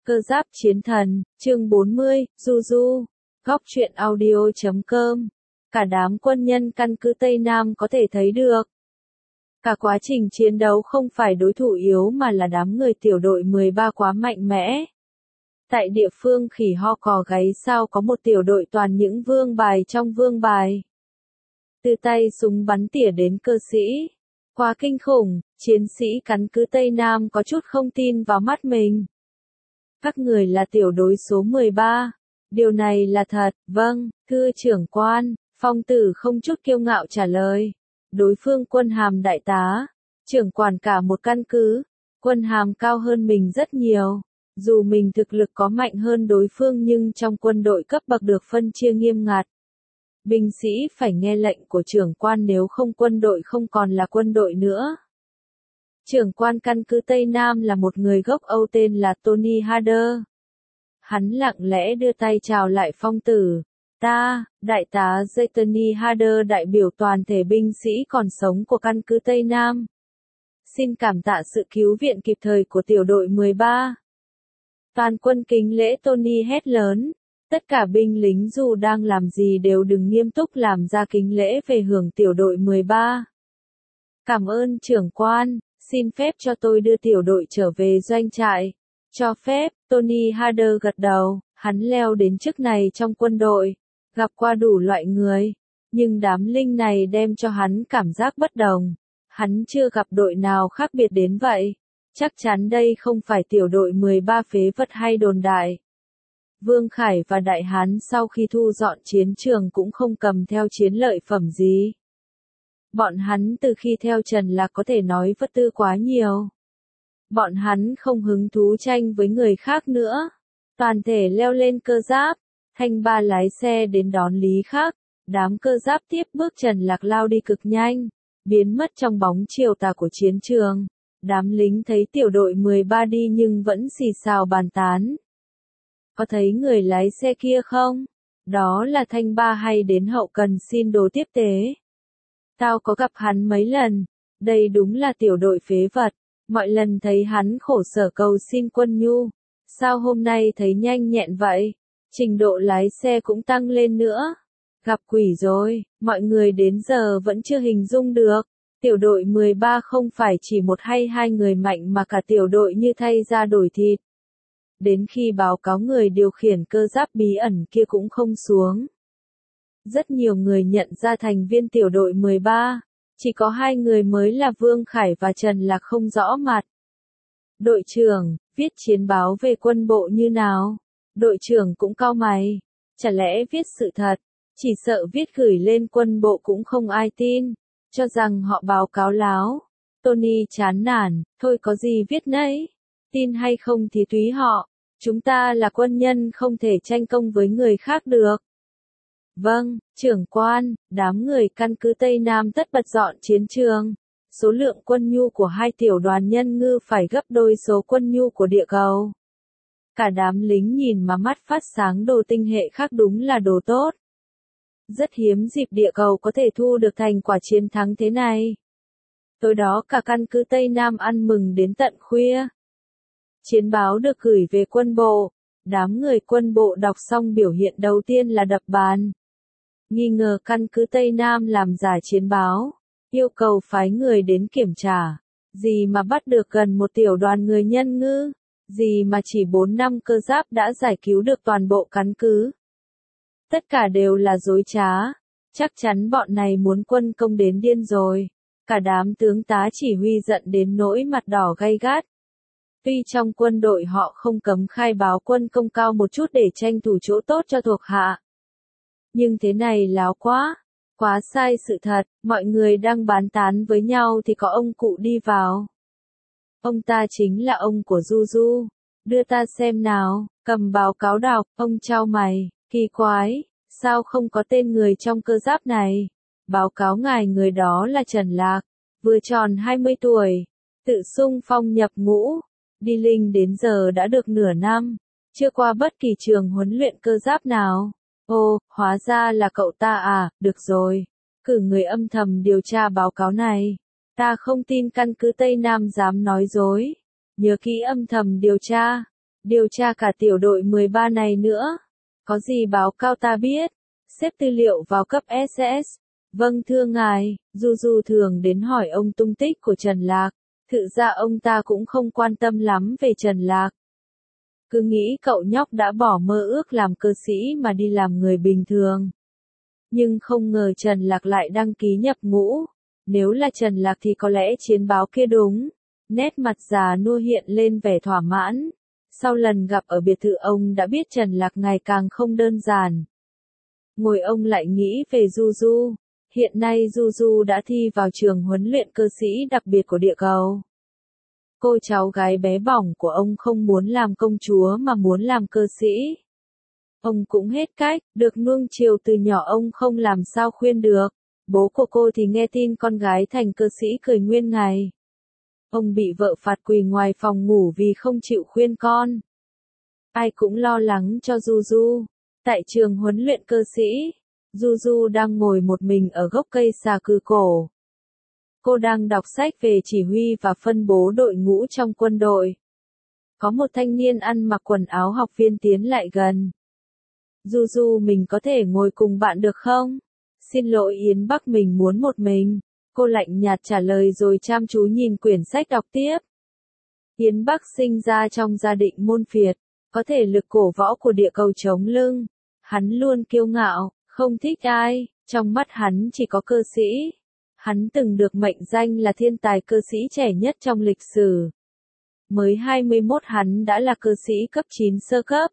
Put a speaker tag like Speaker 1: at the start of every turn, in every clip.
Speaker 1: Cơ giáp chiến thần, chương 40, Du Du. Góc truyện audio.com. Cả đám quân nhân căn cứ Tây Nam có thể thấy được. Cả quá trình chiến đấu không phải đối thủ yếu mà là đám người tiểu đội 13 quá mạnh mẽ. Tại địa phương khỉ ho cò gáy sao có một tiểu đội toàn những vương bài trong vương bài. Từ tay súng bắn tỉa đến cơ sĩ. Quá kinh khủng, chiến sĩ căn cứ Tây Nam có chút không tin vào mắt mình. Các người là tiểu đội số 13. Điều này là thật, vâng, thưa trưởng quan, Phong Tử không chút kiêu ngạo trả lời. Đối phương quân hàm đại tá, trưởng quản cả một căn cứ, quân hàm cao hơn mình rất nhiều. Dù mình thực lực có mạnh hơn đối phương nhưng trong quân đội cấp bậc được phân chia nghiêm ngặt. Binh sĩ phải nghe lệnh của trưởng quan nếu không quân đội không còn là quân đội nữa. Trưởng quan căn cứ Tây Nam là một người gốc Âu tên là Tony Harder. Hắn lặng lẽ đưa tay chào lại Phong Tử. Ta, đại tá Tony Harder đại biểu toàn thể binh sĩ còn sống của căn cứ Tây Nam. Xin cảm tạ sự cứu viện kịp thời của tiểu đội 13. Toàn quân kính lễ Tony hét lớn. Tất cả binh lính dù đang làm gì đều đừng nghiêm túc làm ra kính lễ về hưởng tiểu đội 13. Cảm ơn trưởng quan, xin phép cho tôi đưa tiểu đội trở về doanh trại. Cho phép, Tony Harder gật đầu, hắn leo đến chức này trong quân đội, gặp qua đủ loại người, nhưng đám linh này đem cho hắn cảm giác bất đồng. Hắn chưa gặp đội nào khác biệt đến vậy. Chắc chắn đây không phải tiểu đội 13 phế vật hay đồn đại. Vương Khải và Đại Hán sau khi thu dọn chiến trường cũng không cầm theo chiến lợi phẩm gì. Bọn hắn từ khi theo Trần Lạc có thể nói vật tư quá nhiều. Bọn hắn không hứng thú tranh với người khác nữa. Toàn thể leo lên cơ giáp, Thanh Ba lái xe đến đón Lý Khắc. Đám cơ giáp tiếp bước Trần Lạc lao đi cực nhanh, biến mất trong bóng chiều tà của chiến trường. Đám lính thấy tiểu đội 13 đi nhưng vẫn xì xào bàn tán. Có thấy người lái xe kia không? Đó là Thanh Ba hay đến hậu cần xin đồ tiếp tế. Tao có gặp hắn mấy lần. Đây đúng là tiểu đội phế vật. Mọi lần thấy hắn khổ sở cầu xin quân nhu. Sao hôm nay thấy nhanh nhẹn vậy? Trình độ lái xe cũng tăng lên nữa. Gặp quỷ rồi, mọi người đến giờ vẫn chưa hình dung được. Tiểu đội 13 không phải chỉ một hay hai người mạnh mà cả tiểu đội như thay da đổi thịt. Đến khi báo cáo người điều khiển cơ giáp bí ẩn kia cũng không xuống. Rất nhiều người nhận ra thành viên tiểu đội 13. Chỉ có hai người mới là Vương Khải và Trần Lạc không rõ mặt. Đội trưởng, viết chiến báo về quân bộ như nào? Đội trưởng cũng cau mày. Chả lẽ viết sự thật? Chỉ sợ viết gửi lên quân bộ cũng không ai tin. Cho rằng họ báo cáo láo. Tony chán nản, thôi có gì viết nấy. Tin hay không thì tùy họ. Chúng ta là quân nhân không thể tranh công với người khác được. Vâng, trưởng quan, đám người căn cứ Tây Nam tất bật dọn chiến trường. Số lượng quân nhu của hai tiểu đoàn nhân ngư phải gấp đôi số quân nhu của địa cầu. Cả đám lính nhìn mà mắt phát sáng đồ tinh hệ khác đúng là đồ tốt. Rất hiếm dịp địa cầu có thể thu được thành quả chiến thắng thế này. Tối đó cả căn cứ Tây Nam ăn mừng đến tận khuya. Chiến báo được gửi về quân bộ. Đám người quân bộ đọc xong biểu hiện đầu tiên là đập bàn. Nghi ngờ căn cứ Tây Nam làm giả chiến báo. Yêu cầu phái người đến kiểm tra. Gì mà bắt được gần một tiểu đoàn người nhân ngư. Gì mà chỉ 4 năm cơ giáp đã giải cứu được toàn bộ căn cứ. Tất cả đều là dối trá. Chắc chắn bọn này muốn quân công đến điên rồi. Cả đám tướng tá chỉ huy giận đến nỗi mặt đỏ gay gắt. Tuy trong quân đội họ không cấm khai báo quân công cao một chút để tranh thủ chỗ tốt cho thuộc hạ. Nhưng thế này láo quá. Quá sai sự thật, mọi người đang bán tán với nhau thì có ông cụ đi vào. Ông ta chính là ông của Du Du. Đưa ta xem nào, cầm báo cáo đọc, ông chau mày, kỳ quái, sao không có tên người trong cơ giáp này? Báo cáo ngài người đó là Trần Lạc, vừa tròn 20 tuổi, tự xung phong nhập ngũ, đi linh đến giờ đã được nửa năm, chưa qua bất kỳ trường huấn luyện cơ giáp nào. Ồ, hóa ra là cậu ta à, được rồi, cử người âm thầm điều tra báo cáo này. Ta không tin căn cứ Tây Nam dám nói dối. Nhớ kỹ âm thầm điều tra. Điều tra cả tiểu đội 13 này nữa. Có gì báo cao ta biết. Xếp tư liệu vào cấp SS. Vâng thưa ngài, Du Du thường đến hỏi ông tung tích của Trần Lạc. Thực ra ông ta cũng không quan tâm lắm về Trần Lạc. Cứ nghĩ cậu nhóc đã bỏ mơ ước làm cơ sĩ mà đi làm người bình thường. Nhưng không ngờ Trần Lạc lại đăng ký nhập ngũ. Nếu là Trần Lạc thì có lẽ chiến báo kia đúng. Nét mặt già nua hiện lên vẻ thỏa mãn. Sau lần gặp ở biệt thự ông đã biết Trần Lạc ngày càng không đơn giản. Ngồi ông lại nghĩ về Du Du. Hiện nay Du Du đã thi vào trường huấn luyện cơ sĩ đặc biệt của địa cầu. Cô cháu gái bé bỏng của ông không muốn làm công chúa mà muốn làm cơ sĩ. Ông cũng hết cách, được nuông chiều từ nhỏ ông không làm sao khuyên được. Bố của cô thì nghe tin con gái thành cơ sĩ cười nguyên ngày. Ông bị vợ phạt quỳ ngoài phòng ngủ vì không chịu khuyên con. Ai cũng lo lắng cho Du Du. Tại trường huấn luyện cơ sĩ, Du Du đang ngồi một mình ở gốc cây xà cừ cổ. Cô đang đọc sách về chỉ huy và phân bố đội ngũ trong quân đội. Có một thanh niên ăn mặc quần áo học viên tiến lại gần. Du Du mình có thể ngồi cùng bạn được không? Xin lỗi Yến Bắc mình muốn một mình. Cô lạnh nhạt trả lời rồi chăm chú nhìn quyển sách đọc tiếp. Yến Bắc sinh ra trong gia đình môn phiệt, có thể lực cổ võ của địa cầu chống lưng. Hắn luôn kiêu ngạo, không thích ai, trong mắt hắn chỉ có cơ sĩ. Hắn từng được mệnh danh là thiên tài cơ sĩ trẻ nhất trong lịch sử. Mới 21 hắn đã là cơ sĩ cấp 9 sơ cấp.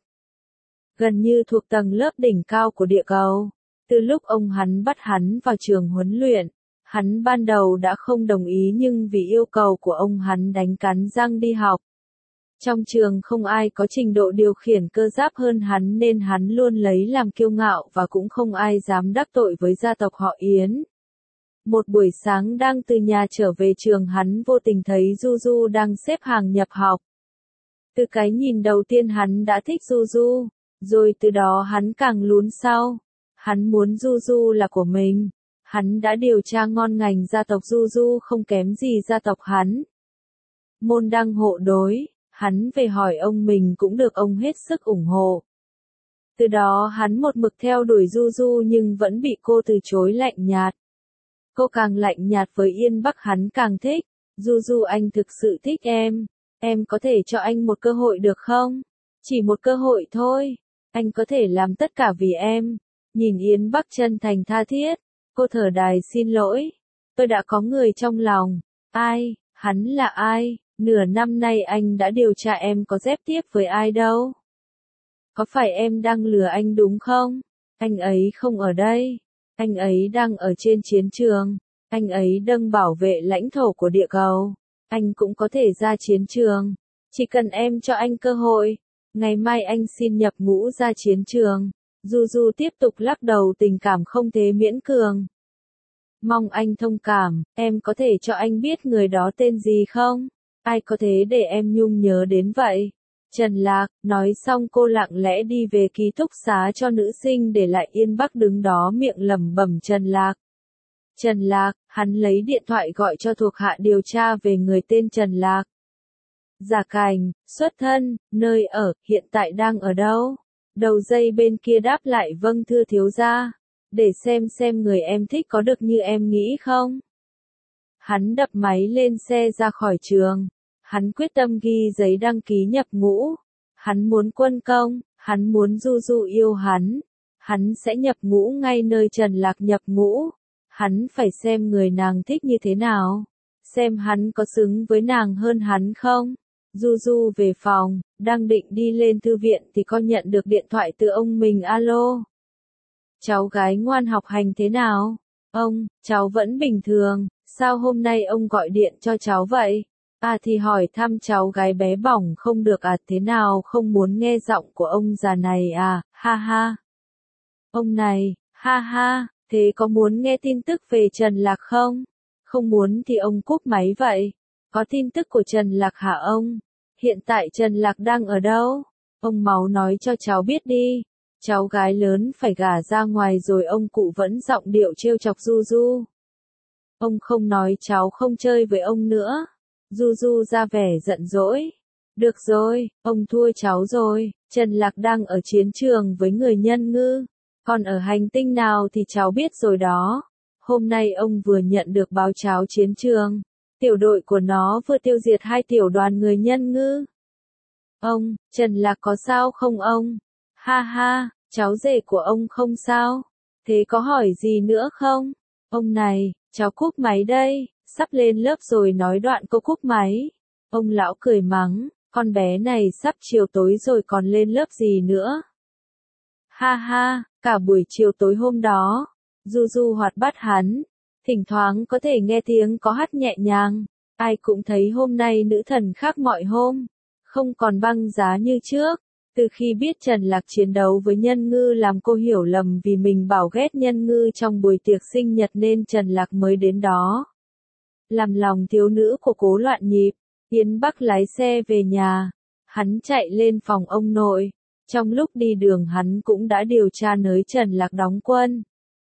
Speaker 1: Gần như thuộc tầng lớp đỉnh cao của địa cầu. Từ lúc ông hắn bắt hắn vào trường huấn luyện, hắn ban đầu đã không đồng ý nhưng vì yêu cầu của ông hắn đánh cắn răng đi học. Trong trường không ai có trình độ điều khiển cơ giáp hơn hắn nên hắn luôn lấy làm kiêu ngạo và cũng không ai dám đắc tội với gia tộc họ Yến. Một buổi sáng đang từ nhà trở về trường hắn vô tình thấy Du Du đang xếp hàng nhập học. Từ cái nhìn đầu tiên hắn đã thích Du Du, rồi từ đó hắn càng lún sau. Hắn muốn Du Du là của mình. Hắn đã điều tra ngon ngành gia tộc Du Du không kém gì gia tộc hắn. Môn đăng hộ đối, hắn về hỏi ông mình cũng được ông hết sức ủng hộ. Từ đó hắn một mực theo đuổi Du Du nhưng vẫn bị cô từ chối lạnh nhạt. Cô càng lạnh nhạt với Yên Bắc hắn càng thích. Du Du anh thực sự thích em có thể cho anh một cơ hội được không? Chỉ một cơ hội thôi, anh có thể làm tất cả vì em. Nhìn Yến Bắc chân thành tha thiết, cô thở dài xin lỗi. Tôi đã có người trong lòng. Ai, hắn là ai? Nửa năm nay anh đã điều tra em có dép tiếp với ai đâu. Có phải em đang lừa anh đúng không? Anh ấy không ở đây. Anh ấy đang ở trên chiến trường. Anh ấy đang bảo vệ lãnh thổ của địa cầu. Anh cũng có thể ra chiến trường. Chỉ cần em cho anh cơ hội. Ngày mai anh xin nhập ngũ ra chiến trường. Du Du tiếp tục lắc đầu tình cảm không thể miễn cường. Mong anh thông cảm, em có thể cho anh biết người đó tên gì không? Ai có thể để em nhung nhớ đến vậy? Trần Lạc, nói xong cô lặng lẽ đi về ký túc xá cho nữ sinh để lại Yên Bắc đứng đó miệng lẩm bẩm Trần Lạc. Trần Lạc, hắn lấy điện thoại gọi cho thuộc hạ điều tra về người tên Trần Lạc. Gia cảnh, xuất thân, nơi ở, hiện tại đang ở đâu? Đầu dây bên kia đáp lại vâng thưa thiếu gia. Để xem người em thích có được như em nghĩ không? Hắn đập máy lên xe ra khỏi trường. Hắn quyết tâm ghi giấy đăng ký nhập ngũ. Hắn muốn quân công, hắn muốn Du Du yêu hắn. Hắn sẽ nhập ngũ ngay nơi Trần Lạc nhập ngũ. Hắn phải xem người nàng thích như thế nào. Xem hắn có xứng với nàng hơn hắn không? Du Du về phòng, đang định đi lên thư viện thì có nhận được điện thoại từ ông mình. Alo. Cháu gái ngoan học hành thế nào? Ông, cháu vẫn bình thường, sao hôm nay ông gọi điện cho cháu vậy? À thì hỏi thăm cháu gái bé bỏng không được à, thế nào không muốn nghe giọng của ông già này à, ha ha. Ông này, ha ha, thế có muốn nghe tin tức về Trần Lạc không? Không muốn thì ông cúp máy vậy. Có tin tức của Trần Lạc hả ông? Hiện tại Trần Lạc đang ở đâu? Ông máu nói cho cháu biết đi. Cháu gái lớn phải gả ra ngoài rồi ông cụ vẫn giọng điệu trêu chọc Du Du. Ông không nói cháu không chơi với ông nữa. Du Du ra vẻ giận dỗi. Được rồi, ông thua cháu rồi, Trần Lạc đang ở chiến trường với người Nhân Ngư, còn ở hành tinh nào thì cháu biết rồi đó. Hôm nay ông vừa nhận được báo cáo chiến trường, tiểu đội của nó vừa tiêu diệt 2 tiểu đoàn người Nhân Ngư. Ông, Trần Lạc có sao không ông? Ha ha, cháu rể của ông không sao. Thế có hỏi gì nữa không? Ông này, cháu cúp máy đây, sắp lên lớp rồi nói đoạn cô cúp máy. Ông lão cười mắng, con bé này sắp chiều tối rồi còn lên lớp gì nữa. Ha ha, cả buổi chiều tối hôm đó, Du Du hoạt bát hắn, thỉnh thoảng có thể nghe tiếng có hát nhẹ nhàng, ai cũng thấy hôm nay nữ thần khác mọi hôm, không còn băng giá như trước. Từ khi biết Trần Lạc chiến đấu với Nhân Ngư làm cô hiểu lầm vì mình bảo ghét Nhân Ngư trong buổi tiệc sinh nhật nên Trần Lạc mới đến đó. Làm lòng thiếu nữ của Cố loạn nhịp, Yến Bắc lái xe về nhà, hắn chạy lên phòng ông nội. Trong lúc đi đường hắn cũng đã điều tra nơi Trần Lạc đóng quân.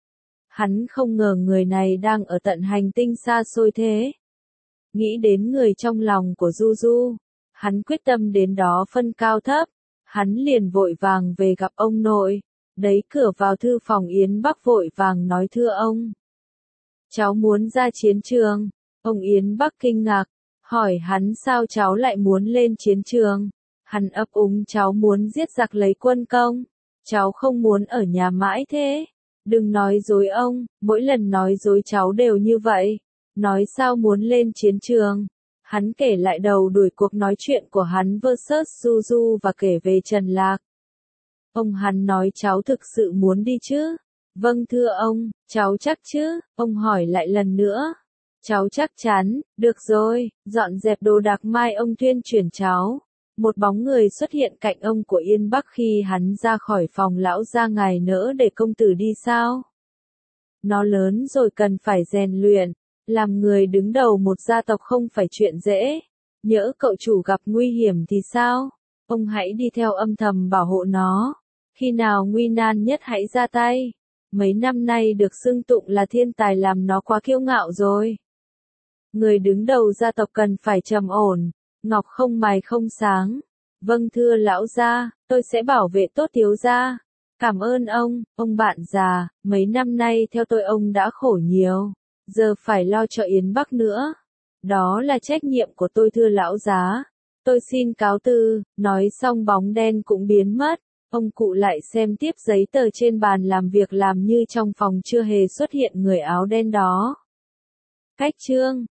Speaker 1: Hắn không ngờ người này đang ở tận hành tinh xa xôi thế. Nghĩ đến người trong lòng của Du Du, hắn quyết tâm đến đó phân cao thấp. Hắn liền vội vàng về gặp ông nội. Đấy cửa vào thư phòng Yến Bắc vội vàng nói thưa ông. Cháu muốn ra chiến trường. Ông Yến Bắc kinh ngạc, hỏi hắn sao cháu lại muốn lên chiến trường. Hắn ấp úng cháu muốn giết giặc lấy quân công. Cháu không muốn ở nhà mãi thế. Đừng nói dối ông, mỗi lần nói dối cháu đều như vậy. Nói sao muốn lên chiến trường. Hắn kể lại đầu đuổi cuộc nói chuyện của hắn vs Du Du và kể về Trần Lạc. Ông hắn nói cháu thực sự muốn đi chứ? Vâng thưa ông, cháu chắc chứ? Ông hỏi lại lần nữa. Cháu chắc chắn, được rồi, dọn dẹp đồ đạc mai ông tuyên chuyển cháu. Một bóng người xuất hiện cạnh ông của Yên Bắc khi hắn ra khỏi phòng lão gia ngài nỡ để công tử đi sao? Nó lớn rồi cần phải rèn luyện. Làm người đứng đầu một gia tộc không phải chuyện dễ. Nhỡ cậu chủ gặp nguy hiểm thì sao? Ông hãy đi theo âm thầm bảo hộ nó. Khi nào nguy nan nhất hãy ra tay. Mấy năm nay được xưng tụng là thiên tài làm nó quá kiêu ngạo rồi. Người đứng đầu gia tộc cần phải trầm ổn, ngọc không mài không sáng. Vâng thưa lão gia, tôi sẽ bảo vệ tốt thiếu gia. Cảm ơn ông bạn già, mấy năm nay theo tôi ông đã khổ nhiều. Giờ phải lo cho Yến Bắc nữa. Đó là trách nhiệm của tôi thưa lão giá. Tôi xin cáo từ, nói xong bóng đen cũng biến mất. Ông cụ lại xem tiếp giấy tờ trên bàn làm việc làm như trong phòng chưa hề xuất hiện người áo đen đó. Cách chương